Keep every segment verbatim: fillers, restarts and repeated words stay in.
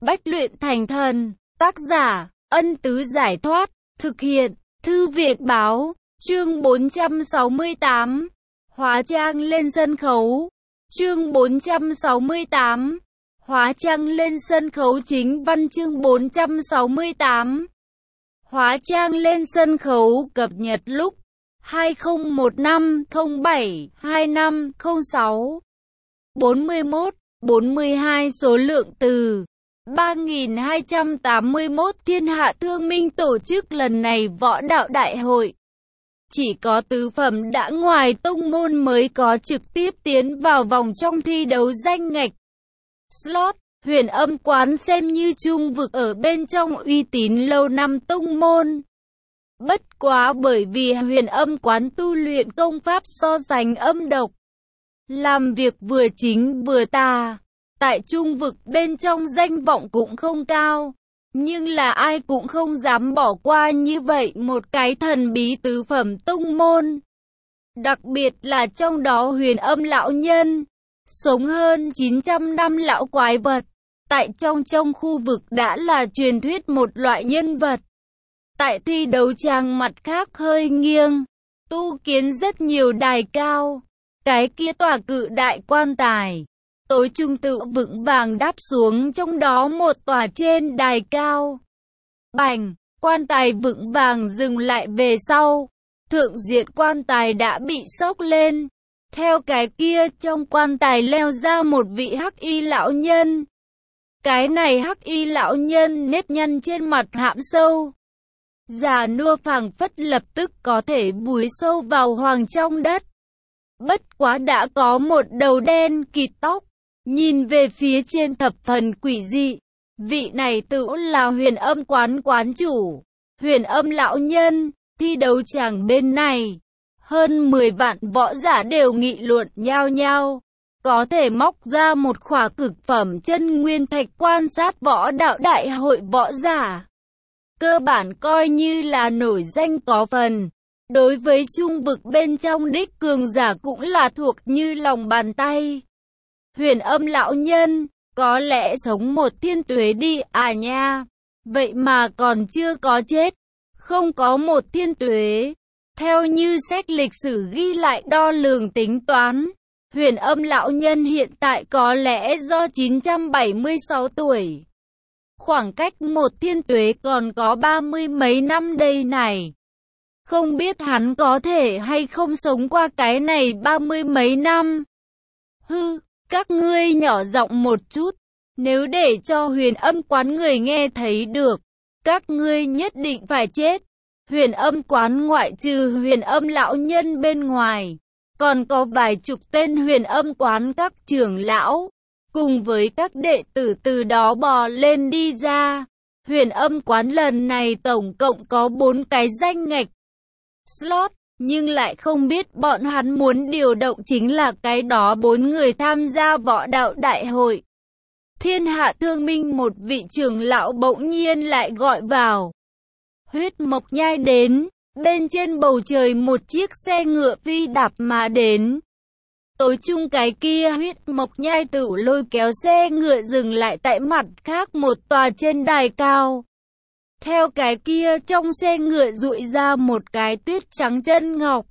Bách luyện thành thần. Tác giả, Ân Tứ Giải Thoát. Thực hiện, Thư viện Báo. Chương bốn trăm sáu mươi tám. Hóa trang lên sân khấu. Chương bốn trăm sáu mươi tám. Hóa trang lên sân khấu. Chính văn chương bốn trăm sáu mươi tám. Hóa trang lên sân khấu cập nhật lúc hai không một năm không bảy hai năm không sáu. bốn mươi mốt, bốn mươi hai số lượng từ ba nghìn hai trăm tám mươi mốt. Thiên Hạ Thương Minh tổ chức lần này võ đạo đại hội. Chỉ có tứ phẩm đã ngoài tông môn mới có trực tiếp tiến vào vòng trong thi đấu danh ngạch. Slot, Huyền Âm Quán xem như trung vực ở bên trong uy tín lâu năm tông môn. Bất quá bởi vì Huyền Âm Quán tu luyện công pháp so sánh âm độc, làm việc vừa chính vừa tà, tại trung vực bên trong danh vọng cũng không cao. Nhưng là ai cũng không dám bỏ qua như vậy một cái thần bí tứ phẩm tông môn. Đặc biệt là trong đó Huyền Âm lão nhân, sống hơn chín trăm năm lão quái vật, tại trong trong khu vực đã là truyền thuyết một loại nhân vật. Tại thi đấu tràng mặt khác hơi nghiêng, tu kiến rất nhiều đài cao, cái kia tòa cự đại quan tài, tối trung tự vững vàng đáp xuống trong đó một tòa trên đài cao. Bành, quan tài vững vàng dừng lại về sau, thượng diện quan tài đã bị xốc lên. Theo cái kia trong quan tài leo ra một vị hắc y lão nhân. Cái này hắc y lão nhân nếp nhăn trên mặt hãm sâu, già nua phảng phất lập tức có thể vùi sâu vào hoàng trong đất. Bất quá đã có một đầu đen kịt tóc, nhìn về phía trên thập phần quỷ dị. Vị này tự là Huyền Âm Quán quán chủ, Huyền Âm lão nhân. Thi đấu tràng bên này, hơn mười vạn võ giả đều nghị luận nhao nhao. Có thể móc ra một khỏa cực phẩm chân nguyên thạch quan sát võ đạo đại hội võ giả. Cơ bản coi như là nổi danh có phần. Đối với trung vực bên trong đích cường giả cũng là thuộc như lòng bàn tay. Huyền Âm lão nhân, có lẽ sống một thiên tuế đi à nha. Vậy mà còn chưa có chết. Không có một thiên tuế. Theo như sách lịch sử ghi lại đo lường tính toán, Huyền Âm lão nhân hiện tại có lẽ do chín trăm bảy mươi sáu tuổi. Khoảng cách một thiên tuế còn có ba mươi mấy năm đây này. Không biết hắn có thể hay không sống qua cái này ba mươi mấy năm. Hư, các ngươi nhỏ giọng một chút. Nếu để cho Huyền Âm Quán người nghe thấy được, các ngươi nhất định phải chết. Huyền Âm Quán ngoại trừ Huyền Âm lão nhân bên ngoài, còn có vài chục tên Huyền Âm Quán các trưởng lão, cùng với các đệ tử từ đó bò lên đi ra. Huyền Âm Quán lần này tổng cộng có bốn cái danh ngạch slot, nhưng lại không biết bọn hắn muốn điều động chính là cái đó bốn người tham gia võ đạo đại hội. Thiên Hạ Thương Minh một vị trưởng lão bỗng nhiên lại gọi vào. Huyết Mộc Nhai đến, bên trên bầu trời một chiếc xe ngựa phi đạp mà đến. Tối chung cái kia Huyết Mộc Nhai tự lôi kéo xe ngựa dừng lại tại mặt khác một tòa trên đài cao. Theo cái kia trong xe ngựa dụi ra một cái tuyết trắng chân ngọc,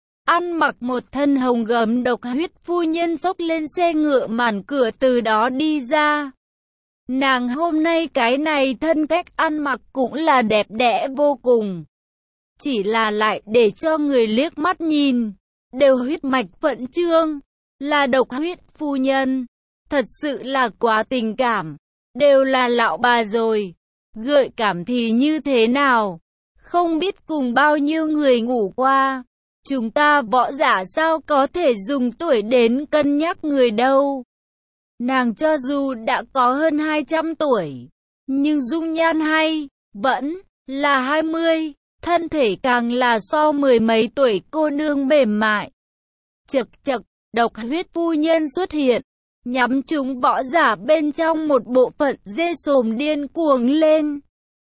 ăn mặc một thân hồng gấm độc huyết phu nhân xốc lên xe ngựa màn cửa từ đó đi ra. Nàng hôm nay cái này thân cách ăn mặc cũng là đẹp đẽ vô cùng. Chỉ là lại để cho người liếc mắt nhìn, đều huyết mạch vận trương, là độc huyết phu nhân. Thật sự là quá tình cảm, đều là lão bà rồi. Gợi cảm thì như thế nào? Không biết cùng bao nhiêu người ngủ qua. Chúng ta võ giả sao có thể dùng tuổi đến cân nhắc người đâu. Nàng cho dù đã có hơn hai trăm tuổi, nhưng dung nhan hay, vẫn là hai mươi, thân thể càng là so mười mấy tuổi cô nương mềm mại. Chậc chậc, độc huyết phu nhân xuất hiện, nhắm chúng võ giả bên trong một bộ phận dê sồm điên cuồng lên.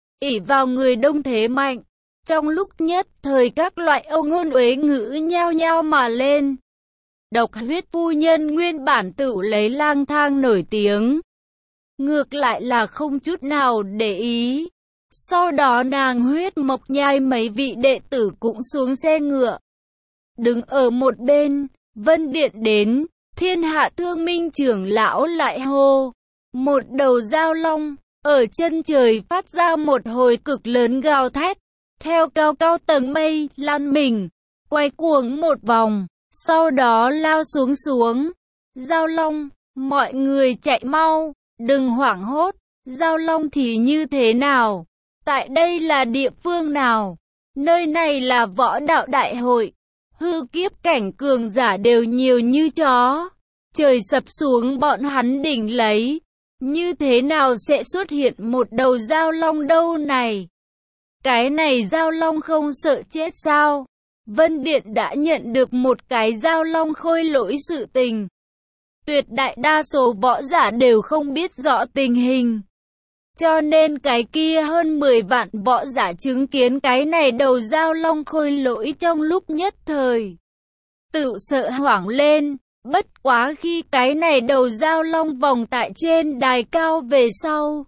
Ỷ vào người đông thế mạnh, trong lúc nhất thời các loại âu ngôn uế ngữ nhao nhao mà lên. Độc huyết phu nhân nguyên bản tự lấy lang thang nổi tiếng, ngược lại là không chút nào để ý. Sau đó nàng huyết mộc nhai mấy vị đệ tử cũng xuống xe ngựa. Đứng ở một bên, Vân Điện đến, Thiên Hạ Thương Minh trưởng lão lại hô. Một đầu dao long, ở chân trời phát ra một hồi cực lớn gào thét, theo cao cao tầng mây, lăn mình, quay cuồng một vòng, sau đó lao xuống xuống. Dao long, mọi người chạy mau, đừng hoảng hốt, dao long thì như thế nào? Tại đây là địa phương nào? Nơi này là võ đạo đại hội, hư kiếp cảnh cường giả đều nhiều như chó. Trời sập xuống bọn hắn đỉnh lấy. Như thế nào sẽ xuất hiện một đầu dao long đâu này? Cái này dao long không sợ chết sao? Vân Điện đã nhận được một cái dao long khôi lỗi sự tình. Tuyệt đại đa số võ giả đều không biết rõ tình hình. Cho nên cái kia hơn mười vạn võ giả chứng kiến cái này đầu dao long khôi lỗi trong lúc nhất thời tự sợ hoảng lên. Bất quá khi cái này đầu dao long vòng tại trên đài cao về sau,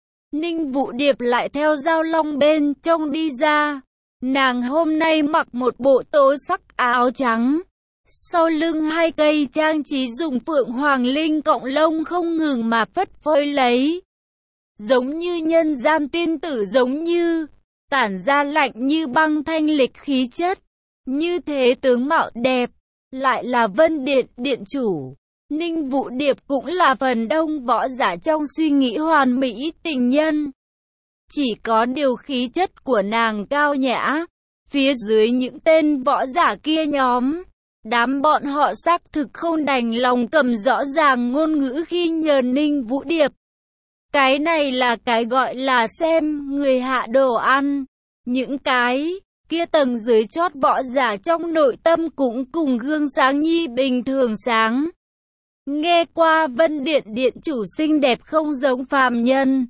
Ninh Vũ Điệp lại theo dao long bên trong đi ra. Nàng hôm nay mặc một bộ tố sắc áo trắng, sau lưng hai cây trang trí dùng phượng hoàng linh cộng lông không ngừng mà phất phới lấy, giống như nhân gian tiên tử, giống như tản ra lạnh như băng thanh lịch khí chất. Như thế tướng mạo đẹp, lại là Vân Điện điện chủ. Ninh Vũ Điệp cũng là phần đông võ giả trong suy nghĩ hoàn mỹ tình nhân. Chỉ có điều khí chất của nàng cao nhã, phía dưới những tên võ giả kia nhóm, đám bọn họ xác thực không đành lòng cầm rõ ràng ngôn ngữ khi nhờ Ninh Vũ Điệp. Cái này là cái gọi là xem người hạ đồ ăn. Những cái kia tầng dưới chót võ giả trong nội tâm cũng cùng gương sáng nhi bình thường sáng. Nghe qua Vân Điện điện chủ xinh đẹp không giống phàm nhân.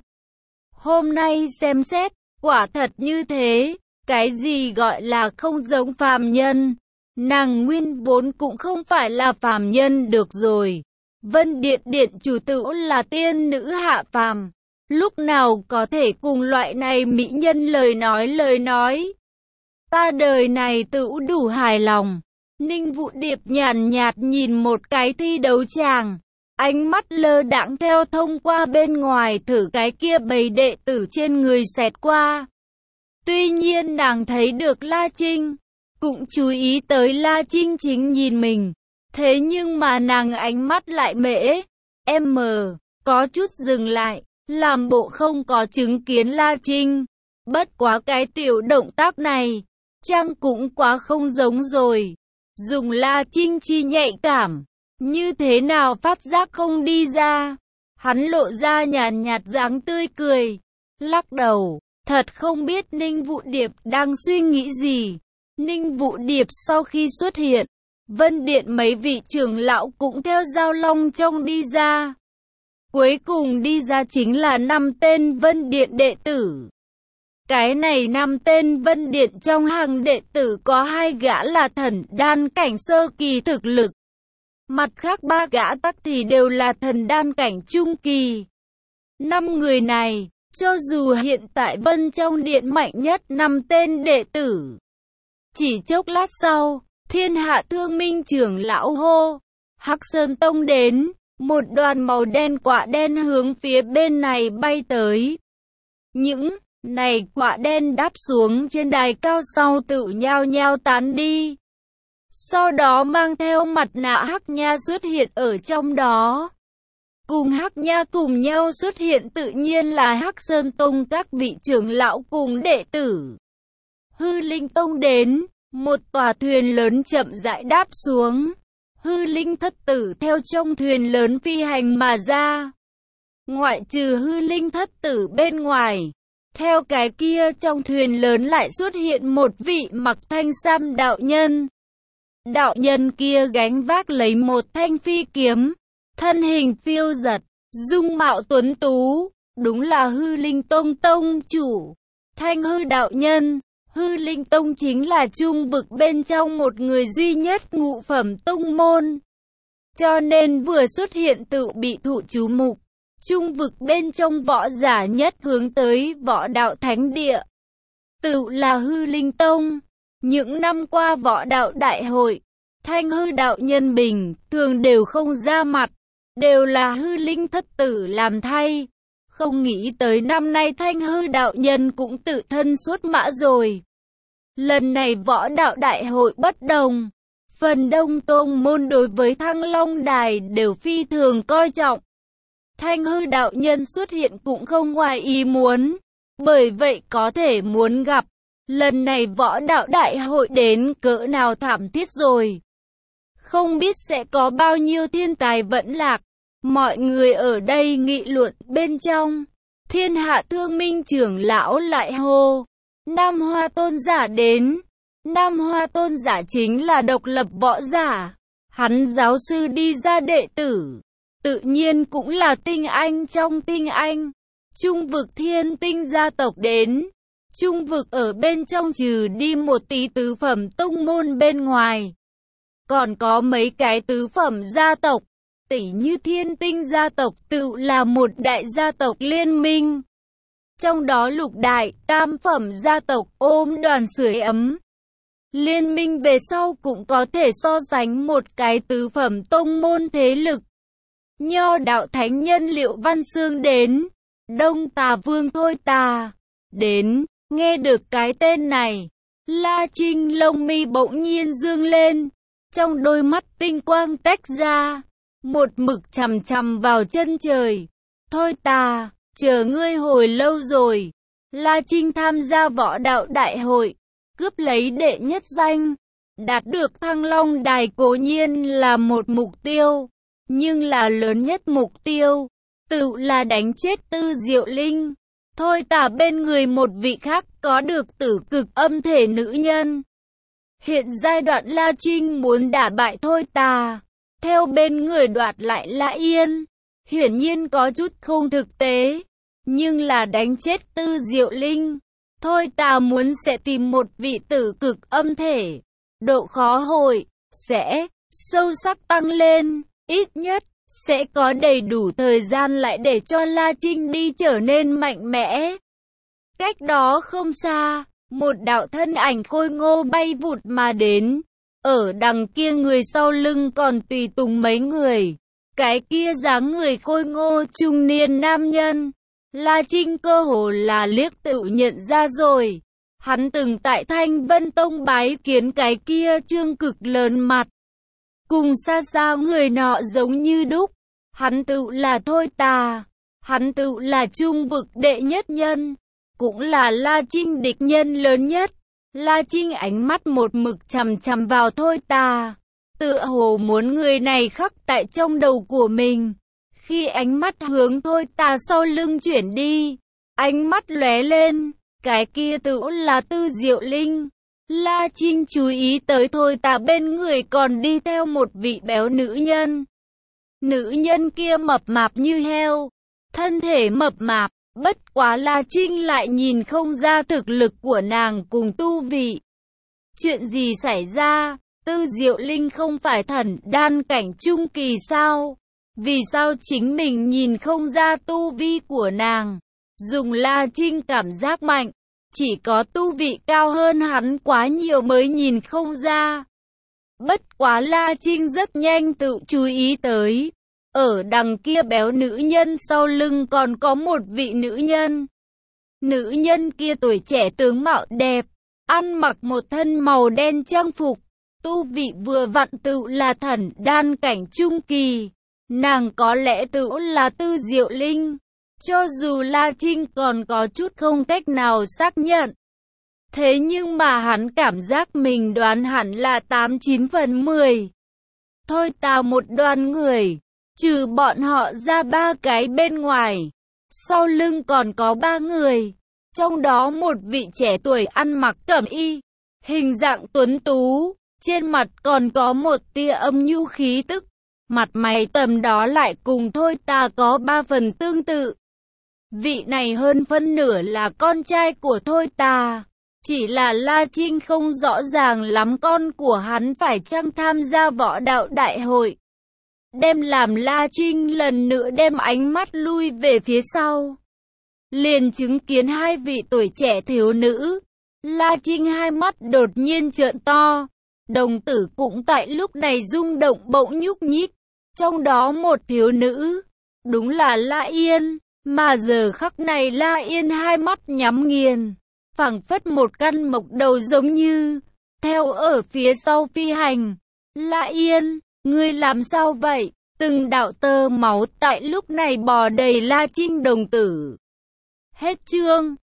Hôm nay xem xét, quả thật như thế. Cái gì gọi là không giống phàm nhân? Nàng nguyên vốn cũng không phải là phàm nhân được rồi. Vân Điện điện chủ tự là tiên nữ hạ phàm, lúc nào có thể cùng loại này mỹ nhân lời nói lời nói. Ta đời này tự đủ hài lòng. Ninh Vũ Điệp nhàn nhạt nhìn một cái thi đấu tràng, ánh mắt lơ đãng theo thông qua bên ngoài thử cái kia bầy đệ tử trên người xẹt qua. Tuy nhiên nàng thấy được La Trinh, cũng chú ý tới La Trinh chính nhìn mình. Thế nhưng mà nàng ánh mắt lại mễ, em mờ, có chút dừng lại, làm bộ không có chứng kiến La Trinh. Bất quá cái tiểu động tác này, chăng cũng quá không giống rồi. Dùng La Trinh chi nhạy cảm, như thế nào phát giác không đi ra. Hắn lộ ra nhàn nhạt dáng tươi cười, lắc đầu, thật không biết Ninh Vũ Điệp đang suy nghĩ gì. Ninh Vũ Điệp sau khi xuất hiện, Vân Điện mấy vị trưởng lão cũng theo dao long trong đi ra. Cuối cùng đi ra chính là năm tên Vân Điện đệ tử. Cái này năm tên Vân Điện trong hàng đệ tử có hai gã là thần đan cảnh sơ kỳ thực lực. Mặt khác ba gã tắc thì đều là thần đan cảnh trung kỳ. Năm người này, cho dù hiện tại Vân trong điện mạnh nhất năm tên đệ tử. Chỉ chốc lát sau, Thiên Hạ Thương Minh trưởng lão hô, Hắc Sơn Tông đến, một đoàn màu đen quạ đen hướng phía bên này bay tới. Những này quạ đen đáp xuống trên đài cao sau tự nhao nhao tán đi. Sau đó mang theo mặt nạ Hắc Nha xuất hiện ở trong đó. Cùng Hắc Nha cùng nhau xuất hiện tự nhiên là Hắc Sơn Tông các vị trưởng lão cùng đệ tử. Hư Linh Tông đến, một tòa thuyền lớn chậm rãi đáp xuống. Hư Linh thất tử theo trong thuyền lớn phi hành mà ra. Ngoại trừ Hư Linh thất tử bên ngoài, theo cái kia trong thuyền lớn lại xuất hiện một vị mặc thanh sam đạo nhân. Đạo nhân kia gánh vác lấy một thanh phi kiếm, thân hình phiêu dật, dung mạo tuấn tú, đúng là Hư Linh Tông tông chủ, Thanh Hư đạo nhân. Hư Linh Tông chính là trung vực bên trong một người duy nhất ngũ phẩm tông môn. Cho nên vừa xuất hiện tự bị thụ chú mục. Trung vực bên trong võ giả nhất hướng tới võ đạo thánh địa, tự là Hư Linh Tông. Những năm qua võ đạo đại hội, Thanh Hư đạo nhân bình thường đều không ra mặt, đều là Hư Linh thất tử làm thay. Không nghĩ tới năm nay Thanh Hư đạo nhân cũng tự thân xuất mã rồi. Lần này võ đạo đại hội bất đồng, phần đông tông môn đối với Thăng Long Đài đều phi thường coi trọng. Thanh Hư đạo nhân xuất hiện cũng không ngoài ý muốn, bởi vậy có thể muốn gặp. Lần này võ đạo đại hội đến cỡ nào thảm thiết rồi. Không biết sẽ có bao nhiêu thiên tài vẫn lạc. Mọi người ở đây nghị luận bên trong. Thiên Hạ Thương Minh trưởng lão lại hô. Nam Hoa Tôn giả đến. Nam Hoa Tôn giả chính là độc lập võ giả. Hắn giáo sư đi ra đệ tử. Tự nhiên cũng là tinh anh trong tinh anh. Trung vực thiên tinh gia tộc đến. Trung vực ở bên trong trừ đi một tí tứ phẩm tông môn bên ngoài. Còn có mấy cái tứ phẩm gia tộc. Tỷ như thiên tinh gia tộc tự là một đại gia tộc liên minh. Trong đó lục đại, tam phẩm gia tộc ôm đoàn sưởi ấm. Liên minh về sau cũng có thể so sánh một cái tứ phẩm tông môn thế lực. Nho đạo thánh nhân Liệu Văn Xương đến. Đông Tà Vương Thôi Tà đến. Nghe được cái tên này, La Trinh lông mi bỗng nhiên dương lên. Trong đôi mắt tinh quang tách ra. Một mực chằm chằm vào chân trời. Thôi Tà, chờ ngươi hồi lâu rồi. La Trinh tham gia võ đạo đại hội, cướp lấy đệ nhất danh. Đạt được Thăng Long Đài cố nhiên là một mục tiêu, nhưng là lớn nhất mục tiêu, tự là đánh chết Tư Diệu Linh. Thôi Tà bên người một vị khác có được tử cực âm thể nữ nhân. Hiện giai đoạn La Trinh muốn đả bại Thôi Tà, theo bên người đoạt lại La Yên, hiển nhiên có chút không thực tế. Nhưng là đánh chết Tư Diệu Linh, Thôi Tà muốn sẽ tìm một vị tử cực âm thể. Độ khó hội sẽ sâu sắc tăng lên, ít nhất sẽ có đầy đủ thời gian lại để cho La Trinh đi trở nên mạnh mẽ. Cách đó không xa, một đạo thân ảnh khôi ngô bay vụt mà đến. Ở đằng kia người sau lưng còn tùy tùng mấy người. Cái kia dáng người khôi ngô trung niên nam nhân. La Trinh cơ hồ là liếc tự nhận ra rồi. Hắn từng tại Thanh Vân Tông bái kiến cái kia trương cực lớn mặt. Cùng xa xa người nọ giống như đúc. Hắn tự là Thôi Tà. Hắn tự là trung vực đệ nhất nhân. Cũng là La Trinh địch nhân lớn nhất. La Trinh ánh mắt một mực chằm chằm vào Thôi Tà. Tựa hồ muốn người này khắc tại trong đầu của mình. Khi ánh mắt hướng Thôi Tà sau lưng chuyển đi, ánh mắt lóe lên, cái kia tự là Tư Diệu Linh. La Trinh chú ý tới Thôi Tà bên người còn đi theo một vị béo nữ nhân. Nữ nhân kia mập mạp như heo, thân thể mập mạp, bất quá La Trinh lại nhìn không ra thực lực của nàng cùng tu vị. Chuyện gì xảy ra? Tư Diệu Linh không phải thần đan cảnh trung kỳ sao? Vì sao chính mình nhìn không ra tu vi của nàng? Dùng La Trinh cảm giác mạnh, chỉ có tu vị cao hơn hắn quá nhiều mới nhìn không ra. Bất quá La Trinh rất nhanh tự chú ý tới. Ở đằng kia béo nữ nhân sau lưng còn có một vị nữ nhân. Nữ nhân kia tuổi trẻ tướng mạo đẹp, ăn mặc một thân màu đen trang phục. Tu vị vừa vặn tự là thần đan cảnh trung kỳ. Nàng có lẽ tự là Tư Diệu Linh. Cho dù La Trinh còn có chút không cách nào xác nhận. Thế nhưng mà hắn cảm giác mình đoán hẳn là tám chín phần mười. Thôi Tà một đoàn người, trừ bọn họ ra ba cái bên ngoài. Sau lưng còn có ba người. Trong đó một vị trẻ tuổi ăn mặc cẩm y, hình dạng tuấn tú. Trên mặt còn có một tia âm nhu khí tức. Mặt mày tầm đó lại cùng Thôi Tà có ba phần tương tự. Vị này hơn phân nửa là con trai của Thôi Tà. Chỉ là La Trinh không rõ ràng lắm con của hắn phải chăng tham gia võ đạo đại hội. đem làm La Trinh lần nữa đem ánh mắt lui về phía sau. Liền chứng kiến hai vị tuổi trẻ thiếu nữ. La Trinh hai mắt đột nhiên trợn to. Đồng tử cũng tại lúc này rung động bỗng nhúc nhích. Trong đó một thiếu nữ, đúng là La Yên. Mà giờ khắc này La Yên hai mắt nhắm nghiền, phảng phất một căn mộc đầu giống như theo ở phía sau phi hành. La Yên, ngươi làm sao vậy? Từng đạo tơ máu tại lúc này bò đầy La Trinh đồng tử. Hết chương.